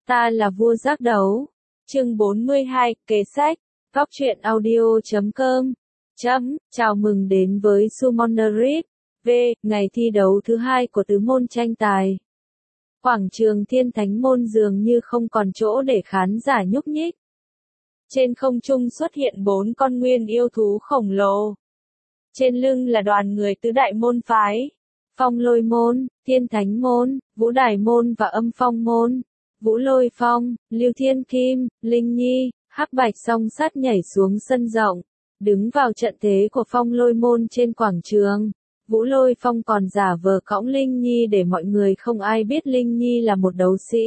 Ta là vua giác đấu. Chương 42, kế sách. Góc truyện audio.com. Chào mừng đến với Summoner Read. Ngày thi đấu thứ 2 của tứ môn tranh tài. Quảng trường Thiên Thánh Môn dường như không còn chỗ để khán giả nhúc nhích. Trên không trung xuất hiện 4 con nguyên yêu thú khổng lồ. Trên lưng là đoàn người tứ đại môn phái. Phong Lôi Môn, Thiên Thánh Môn, Vũ Đài Môn và Âm Phong Môn. Vũ Lôi Phong, Lưu Thiên Kim, Linh Nhi, Hắc Bạch song sát nhảy xuống sân rộng, đứng vào trận thế của Phong Lôi Môn trên quảng trường. Vũ Lôi Phong còn giả vờ cõng Linh Nhi để mọi người không ai biết Linh Nhi là một đấu sĩ.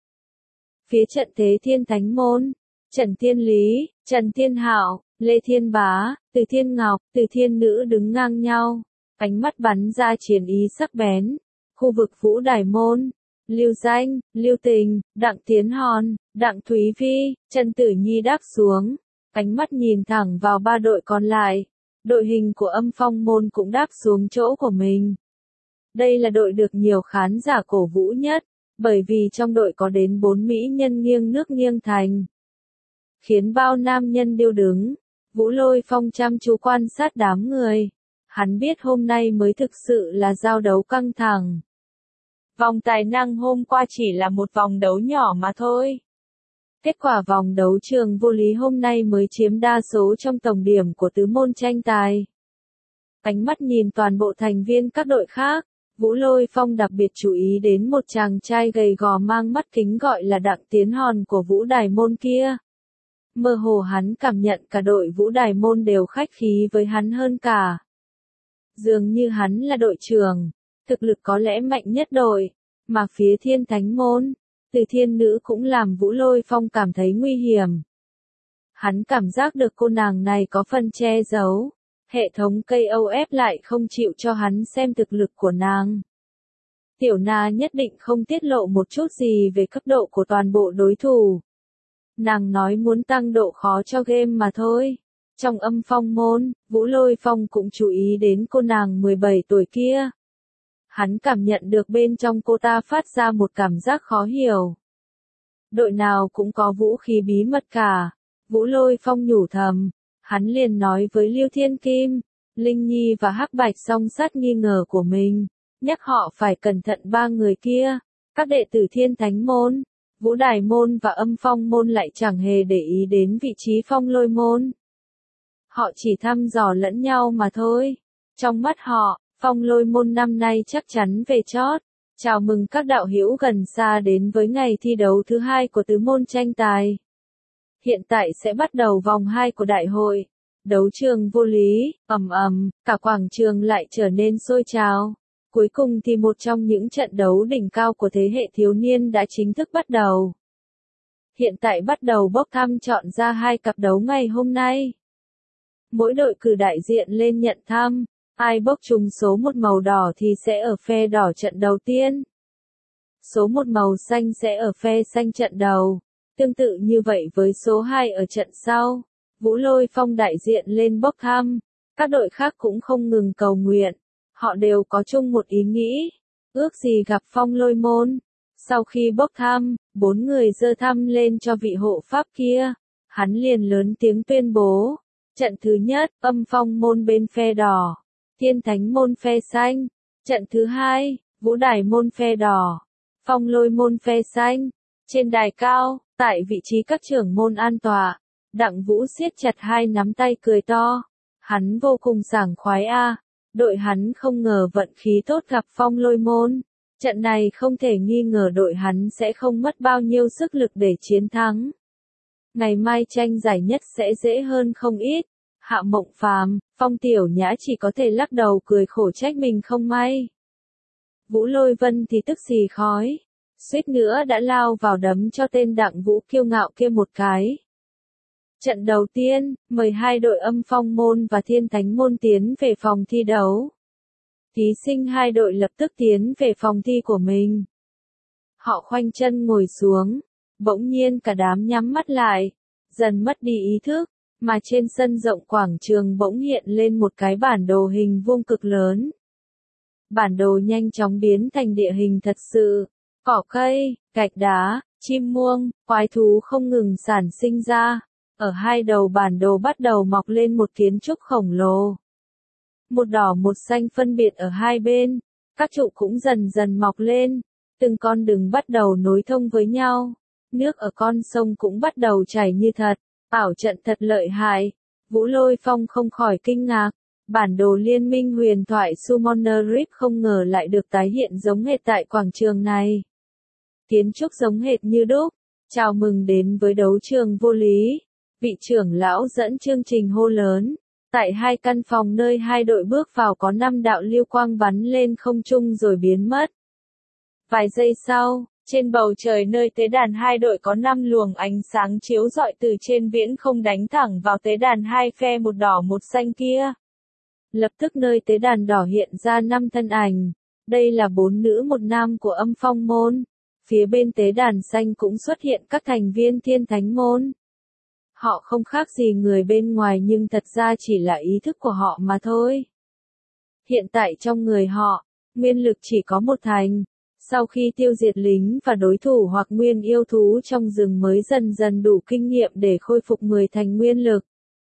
Phía trận thế Thiên Thánh Môn, Trần Thiên Lý, Trần Thiên Hạo, Lê Thiên Bá, Từ Thiên Ngọc, Từ Thiên Nữ đứng ngang nhau, ánh mắt bắn ra chiến ý sắc bén. Khu vực Vũ Đài Môn, Lưu Danh, Lưu Tình, Đặng Tiến Hòn, Đặng Thúy Vi, Trần Tử Nhi đáp xuống, ánh mắt nhìn thẳng vào ba đội còn lại. Đội hình của Âm Phong Môn cũng đáp xuống chỗ của mình. Đây là đội được nhiều khán giả cổ vũ nhất, bởi vì trong đội có đến 4 mỹ nhân nghiêng nước nghiêng thành. Khiến bao nam nhân điêu đứng, Vũ Lôi Phong chăm chú quan sát đám người. Hắn biết hôm nay mới thực sự là giao đấu căng thẳng. Vòng tài năng hôm qua chỉ là một vòng đấu nhỏ mà thôi. Kết quả vòng đấu trường vô lý hôm nay mới chiếm đa số trong tổng điểm của tứ môn tranh tài. Ánh mắt nhìn toàn bộ thành viên các đội khác, Vũ Lôi Phong đặc biệt chú ý đến một chàng trai gầy gò mang mắt kính gọi là Đặng Tiến Hòn của Vũ Đài Môn kia. Mơ hồ hắn cảm nhận cả đội Vũ Đài Môn đều khách khí với hắn hơn cả. Dường như hắn là đội trưởng, thực lực có lẽ mạnh nhất đội, mà phía Thiên Thánh Môn, Từ Thiên Nữ cũng làm Vũ Lôi Phong cảm thấy nguy hiểm. Hắn cảm giác được cô nàng này có phần che giấu, hệ thống KOF lại không chịu cho hắn xem thực lực của nàng. Tiểu Na nhất định không tiết lộ một chút gì về cấp độ của toàn bộ đối thủ. Nàng nói muốn tăng độ khó cho game mà thôi. Trong Âm Phong Môn, Vũ Lôi Phong cũng chú ý đến cô nàng 17 tuổi kia. Hắn cảm nhận được bên trong cô ta phát ra một cảm giác khó hiểu. Đội nào cũng có vũ khí bí mật cả. Vũ Lôi Phong nhủ thầm. Hắn liền nói với Lưu Thiên Kim, Linh Nhi và Hắc Bạch song sát nghi ngờ của mình, nhắc họ phải cẩn thận ba người kia. Các đệ tử Thiên Thánh Môn, Vũ Đài Môn và Âm Phong Môn lại chẳng hề để ý đến vị trí Phong Lôi Môn. Họ chỉ thăm dò lẫn nhau mà thôi. Trong mắt họ, Phong Lôi Môn năm nay chắc chắn về chót. Chào mừng các đạo hữu gần xa đến với ngày thi đấu thứ 2 của tứ môn tranh tài. Hiện tại sẽ bắt đầu vòng 2 của đại hội. Đấu trường vô lý, cả quảng trường lại trở nên sôi trào. Cuối cùng thì một trong những trận đấu đỉnh cao của thế hệ thiếu niên đã chính thức bắt đầu. Hiện tại bắt đầu bốc thăm chọn ra 2 cặp đấu ngày hôm nay. Mỗi đội cử đại diện lên nhận thăm, ai bốc trúng số 1 màu đỏ thì sẽ ở phe đỏ trận đầu tiên. Số 1 màu xanh sẽ ở phe xanh trận đầu, tương tự như vậy với số 2 ở trận sau. Vũ Lôi Phong đại diện lên bốc thăm, các đội khác cũng không ngừng cầu nguyện, họ đều có chung một ý nghĩ, ước gì gặp Phong Lôi Môn. Sau khi bốc thăm, 4 người giơ thăm lên cho vị hộ pháp kia, hắn liền lớn tiếng tuyên bố. Trận thứ nhất, Âm Phong Môn bên phe đỏ, Thiên Thánh Môn phe xanh. Trận thứ 2, Vũ Đài Môn phe đỏ, Phong Lôi Môn phe xanh. Trên đài cao, tại vị trí các trưởng môn an tọa, Đặng Vũ siết chặt 2 nắm tay cười to. Hắn vô cùng sảng khoái đội hắn không ngờ vận khí tốt gặp Phong Lôi Môn. Trận này không thể nghi ngờ đội hắn sẽ không mất bao nhiêu sức lực để chiến thắng. Ngày mai tranh giải nhất sẽ dễ hơn không ít. Hạ Mộng Phàm, Phong Tiểu Nhã chỉ có thể lắc đầu cười khổ trách mình không may. Vũ Lôi Vân thì tức xì khói, suýt nữa đã lao vào đấm cho tên Đặng Vũ kiêu ngạo kia một cái. Trận đầu tiên, mời 2 đội Âm Phong Môn và Thiên Thánh Môn tiến về phòng thi đấu. Thí sinh 2 đội lập tức tiến về phòng thi của mình. Họ khoanh chân ngồi xuống, bỗng nhiên cả đám nhắm mắt lại, dần mất đi ý thức, mà trên sân rộng quảng trường bỗng hiện lên một cái bản đồ hình vuông cực lớn. Bản đồ nhanh chóng biến thành địa hình thật sự, cỏ cây, gạch đá, chim muông, quái thú không ngừng sản sinh ra. Ở hai đầu bản đồ bắt đầu mọc lên một kiến trúc khổng lồ. Một đỏ một xanh phân biệt ở hai bên, các trụ cũng dần dần mọc lên, từng con đường bắt đầu nối thông với nhau. Nước ở con sông cũng bắt đầu chảy như thật, ảo trận thật lợi hại. Vũ Lôi Phong không khỏi kinh ngạc, bản đồ liên minh huyền thoại Summoner Rift không ngờ lại được tái hiện giống hệt tại quảng trường này. Kiến trúc giống hệt như đúc, chào mừng đến với đấu trường vô lý. Vị trưởng lão dẫn chương trình hô lớn. Tại hai căn phòng nơi hai đội bước vào có 5 đạo lưu quang bắn lên không trung rồi biến mất. Vài giây sau, trên bầu trời nơi tế đàn hai đội có 5 luồng ánh sáng chiếu rọi từ trên viễn không đánh thẳng vào tế đàn hai phe một đỏ một xanh kia. Lập tức nơi tế đàn đỏ hiện ra 5 thân ảnh. Đây là 4 nữ một nam của Âm Phong môn. Phía bên tế đàn xanh cũng xuất hiện các thành viên Thiên Thánh môn. Họ không khác gì người bên ngoài nhưng thật ra chỉ là ý thức của họ mà thôi. Hiện tại trong người họ, nguyên lực chỉ có một thành. Sau khi tiêu diệt lính và đối thủ hoặc nguyên yêu thú trong rừng mới dần dần đủ kinh nghiệm để khôi phục 10 thành nguyên lực.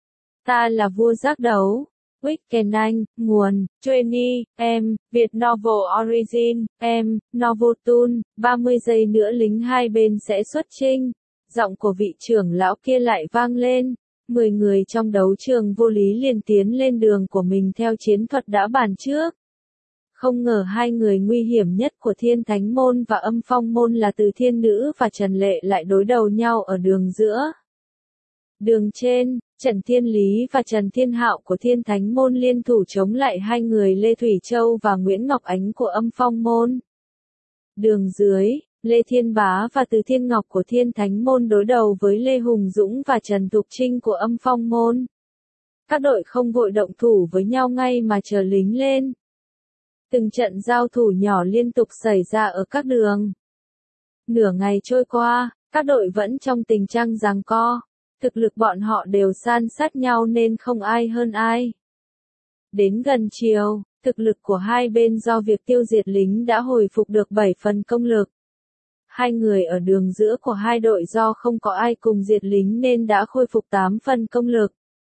Ta là vua giác đấu. Weekend Anh, nguồn, Trainee, Việt Novel Origin, Novel Tool, 30 giây nữa lính hai bên sẽ xuất chinh. Giọng của vị trưởng lão kia lại vang lên. 10 người trong đấu trường vô lý liền tiến lên đường của mình theo chiến thuật đã bàn trước. Không ngờ hai người nguy hiểm nhất của Thiên Thánh môn và Âm Phong môn là Từ Thiên Nữ và Trần Lệ lại đối đầu nhau ở đường giữa. Đường trên, Trần Thiên Lý và Trần Thiên Hạo của Thiên Thánh môn liên thủ chống lại hai người Lê Thủy Châu và Nguyễn Ngọc Ánh của Âm Phong môn. Đường dưới, Lê Thiên Bá và Từ Thiên Ngọc của Thiên Thánh môn đối đầu với Lê Hùng Dũng và Trần Thục Trinh của Âm Phong môn. Các đội không vội động thủ với nhau ngay mà chờ lính lên. Từng trận giao thủ nhỏ liên tục xảy ra ở các đường. Nửa ngày trôi qua, các đội vẫn trong tình trạng giằng co. Thực lực bọn họ đều san sát nhau nên không ai hơn ai. Đến gần chiều, thực lực của hai bên do việc tiêu diệt lính đã hồi phục được 7 phần công lực. Hai người ở đường giữa của hai đội do không có ai cùng diệt lính nên đã khôi phục 8 phần công lực.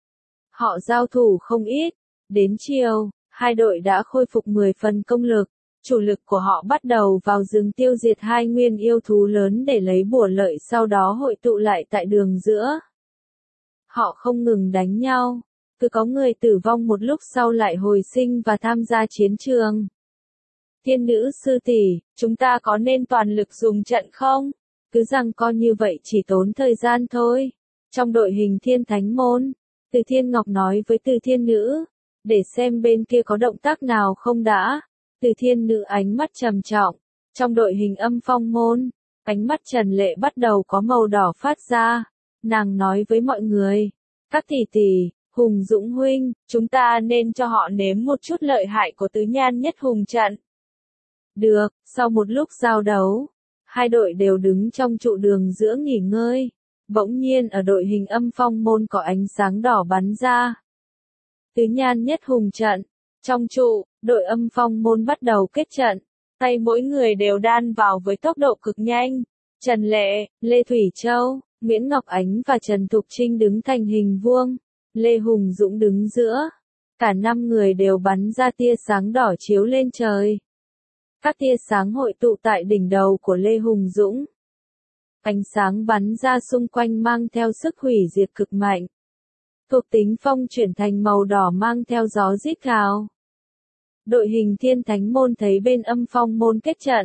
Họ giao thủ không ít. Đến chiều, hai đội đã khôi phục 10 phần công lực. Chủ lực của họ bắt đầu vào rừng tiêu diệt hai nguyên yêu thú lớn để lấy bùa lợi, sau đó hội tụ lại tại đường giữa. Họ không ngừng đánh nhau, cứ có người tử vong một lúc sau lại hồi sinh và tham gia chiến trường. Thiên nữ sư tỷ, chúng ta có nên toàn lực dùng trận không? Cứ giằng co như vậy chỉ tốn thời gian thôi. Trong đội hình Thiên Thánh môn, Từ Thiên Ngọc nói với Từ Thiên Nữ, để xem bên kia có động tác nào không đã. Từ Thiên Nữ ánh mắt trầm trọng. Trong đội hình Âm Phong môn, ánh mắt Trần Lệ bắt đầu có màu đỏ phát ra. Nàng nói với mọi người, các tỷ tỷ, Hùng Dũng huynh, chúng ta nên cho họ nếm một chút lợi hại của tứ nhan nhất hùng trận. Được, sau một lúc giao đấu, hai đội đều đứng trong trụ đường giữa nghỉ ngơi. Bỗng nhiên ở đội hình Âm Phong môn có ánh sáng đỏ bắn ra. Tứ nhan nhất hùng trận. Trong trụ, đội Âm Phong môn bắt đầu kết trận. Tay mỗi người đều đan vào với tốc độ cực nhanh. Trần Lệ, Lê Thủy Châu, Nguyễn Ngọc Ánh và Trần Thục Trinh đứng thành hình vuông. Lê Hùng Dũng đứng giữa. Cả 5 người đều bắn ra tia sáng đỏ chiếu lên trời. Các tia sáng hội tụ tại đỉnh đầu của Lê Hùng Dũng. Ánh sáng bắn ra xung quanh mang theo sức hủy diệt cực mạnh. Thuộc tính phong chuyển thành màu đỏ mang theo gió rít gào. Đội hình Thiên Thánh môn thấy bên Âm Phong môn kết trận.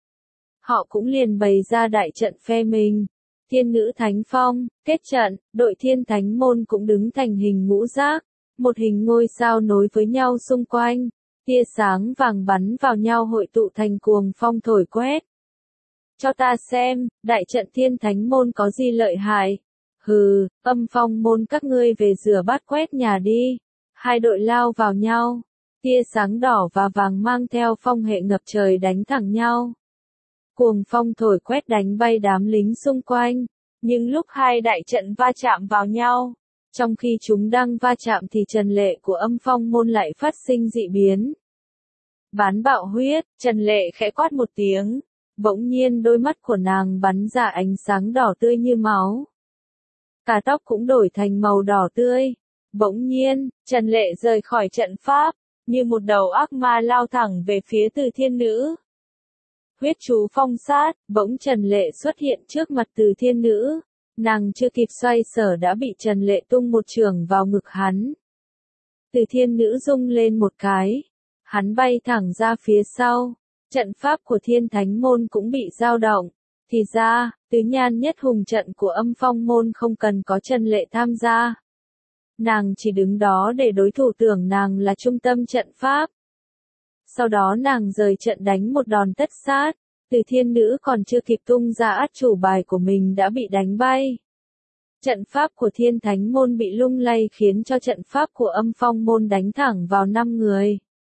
Họ cũng liền bày ra đại trận phe mình. Thiên Nữ Thánh Phong, kết trận, đội Thiên Thánh môn cũng đứng thành hình ngũ giác. Một hình ngôi sao nối với nhau xung quanh. Tia sáng vàng bắn vào nhau hội tụ thành cuồng phong thổi quét. Cho ta xem, đại trận Thiên Thánh môn có gì lợi hại. Hừ, Âm Phong môn các ngươi về rửa bát quét nhà đi. Hai đội lao vào nhau. Tia sáng đỏ và vàng mang theo phong hệ ngập trời đánh thẳng nhau. Cuồng phong thổi quét đánh bay đám lính xung quanh. Nhưng lúc hai đại trận va chạm vào nhau, trong khi chúng đang va chạm thì Trần Lệ của Âm Phong môn lại phát sinh dị biến. Bán bạo huyết, Trần Lệ khẽ quát một tiếng. Bỗng nhiên đôi mắt của nàng bắn ra ánh sáng đỏ tươi như máu. Cả tóc cũng đổi thành màu đỏ tươi. Bỗng nhiên, Trần Lệ rời khỏi trận pháp, như một đầu ác ma lao thẳng về phía Từ Thiên Nữ. Huyết chú phong sát, bỗng Trần Lệ xuất hiện trước mặt Từ Thiên Nữ. Nàng chưa kịp xoay sở đã bị Trần Lệ tung một chưởng vào ngực hắn. Từ Thiên Nữ rung lên một cái. Hắn bay thẳng ra phía sau. Trận pháp của Thiên Thánh Môn cũng bị dao động. Thì ra, tứ nhan nhất hùng trận của Âm Phong Môn không cần có Trần Lệ tham gia. Nàng chỉ đứng đó để đối thủ tưởng nàng là trung tâm trận pháp. Sau đó nàng rời trận đánh một đòn tất sát. Từ Thiên Nữ còn chưa kịp tung ra át chủ bài của mình đã bị đánh bay. Trận pháp của Thiên Thánh Môn bị lung lay khiến cho trận pháp của Âm Phong Môn đánh thẳng vào 5 người.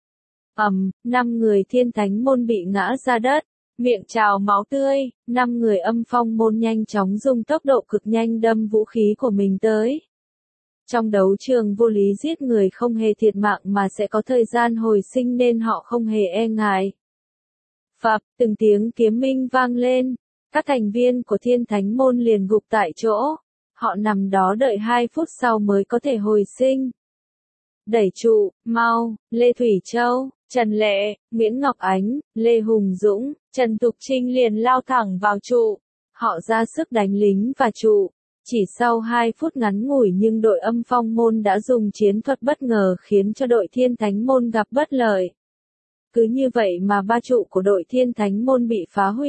5 người Thiên Thánh Môn bị ngã ra đất, miệng trào máu tươi, 5 người Âm Phong Môn nhanh chóng dùng tốc độ cực nhanh đâm vũ khí của mình tới. Trong đấu trường vô lý giết người không hề thiệt mạng mà sẽ có thời gian hồi sinh nên họ không hề e ngại. Phập, từng tiếng kiếm minh vang lên, các thành viên của Thiên Thánh Môn liền gục tại chỗ, họ nằm đó đợi 2 phút sau mới có thể hồi sinh. Đẩy trụ, mau, Lê Thủy Châu, Trần Lệ, Nguyễn Ngọc Ánh, Lê Hùng Dũng, Trần Tục Trinh liền lao thẳng vào trụ, họ ra sức đánh lính và trụ. Chỉ sau 2 phút ngắn ngủi nhưng đội Âm Phong Môn đã dùng chiến thuật bất ngờ khiến cho đội Thiên Thánh Môn gặp bất lợi. Cứ như vậy mà 3 trụ của đội Thiên Thánh Môn bị phá hủy.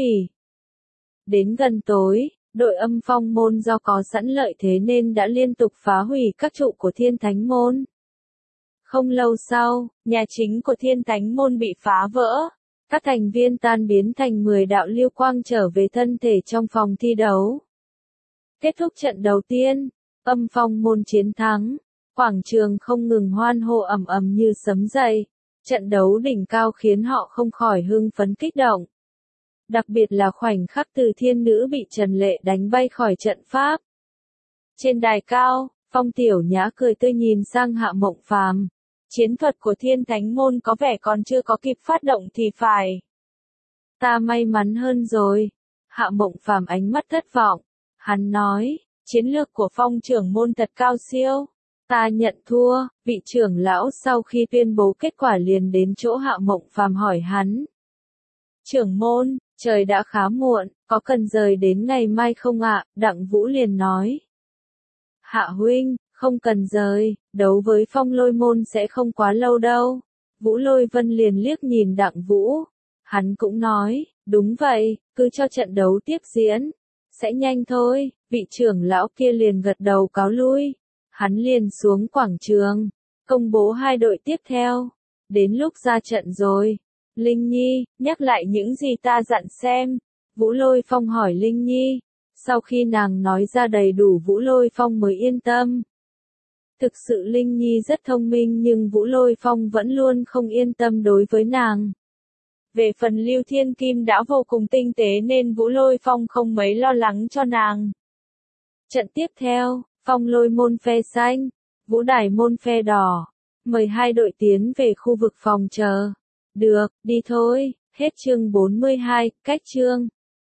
Đến gần tối, đội Âm Phong Môn do có sẵn lợi thế nên đã liên tục phá hủy các trụ của Thiên Thánh Môn. Không lâu sau, nhà chính của Thiên Thánh Môn bị phá vỡ. Các thành viên tan biến thành 10 đạo lưu quang trở về thân thể trong phòng thi đấu. Kết thúc trận đầu tiên, Âm Phong Môn chiến thắng. Quảng trường không ngừng hoan hô ầm ầm như sấm dậy. Trận đấu đỉnh cao khiến họ không khỏi hưng phấn kích động. Đặc biệt là khoảnh khắc Từ Thiên Nữ bị Trần Lệ đánh bay khỏi trận pháp. Trên đài cao, Phong Tiểu Nhã cười tươi nhìn sang Hạ Mộng Phàm. Chiến thuật của Thiên Thánh Môn có vẻ còn chưa có kịp phát động thì phải. Ta may mắn hơn rồi. Hạ Mộng Phàm ánh mắt thất vọng. Hắn nói, chiến lược của Phong trưởng môn thật cao siêu. Ta nhận thua. Vị trưởng lão sau khi tuyên bố kết quả liền đến chỗ Hạ Mộng Phàm hỏi hắn. Trưởng môn, trời đã khá muộn, có cần rời đến ngày mai không ạ? Đặng Vũ liền nói. Hạ huynh, không cần rời, đấu với Phong Lôi Môn sẽ không quá lâu đâu. Vũ Lôi Vân liền liếc nhìn Đặng Vũ. Hắn cũng nói, đúng vậy, cứ cho trận đấu tiếp diễn. Sẽ nhanh thôi, vị trưởng lão kia liền gật đầu cáo lui. Hắn liền xuống quảng trường, công bố 2 đội tiếp theo. Đến lúc ra trận rồi. Linh Nhi, nhắc lại những gì ta dặn xem. Vũ Lôi Phong hỏi Linh Nhi. Sau khi nàng nói ra đầy đủ Vũ Lôi Phong mới yên tâm. Thực sự Linh Nhi rất thông minh nhưng Vũ Lôi Phong vẫn luôn không yên tâm đối với nàng. Về phần Lưu Thiên Kim đã vô cùng tinh tế nên Vũ Lôi Phong không mấy lo lắng cho nàng. Trận tiếp theo, Phong Lôi Môn phe xanh, Vũ Đài Môn phe đỏ. Mời 2 đội tiến về khu vực phòng chờ. Được, đi thôi. Hết chương 42, cách chương.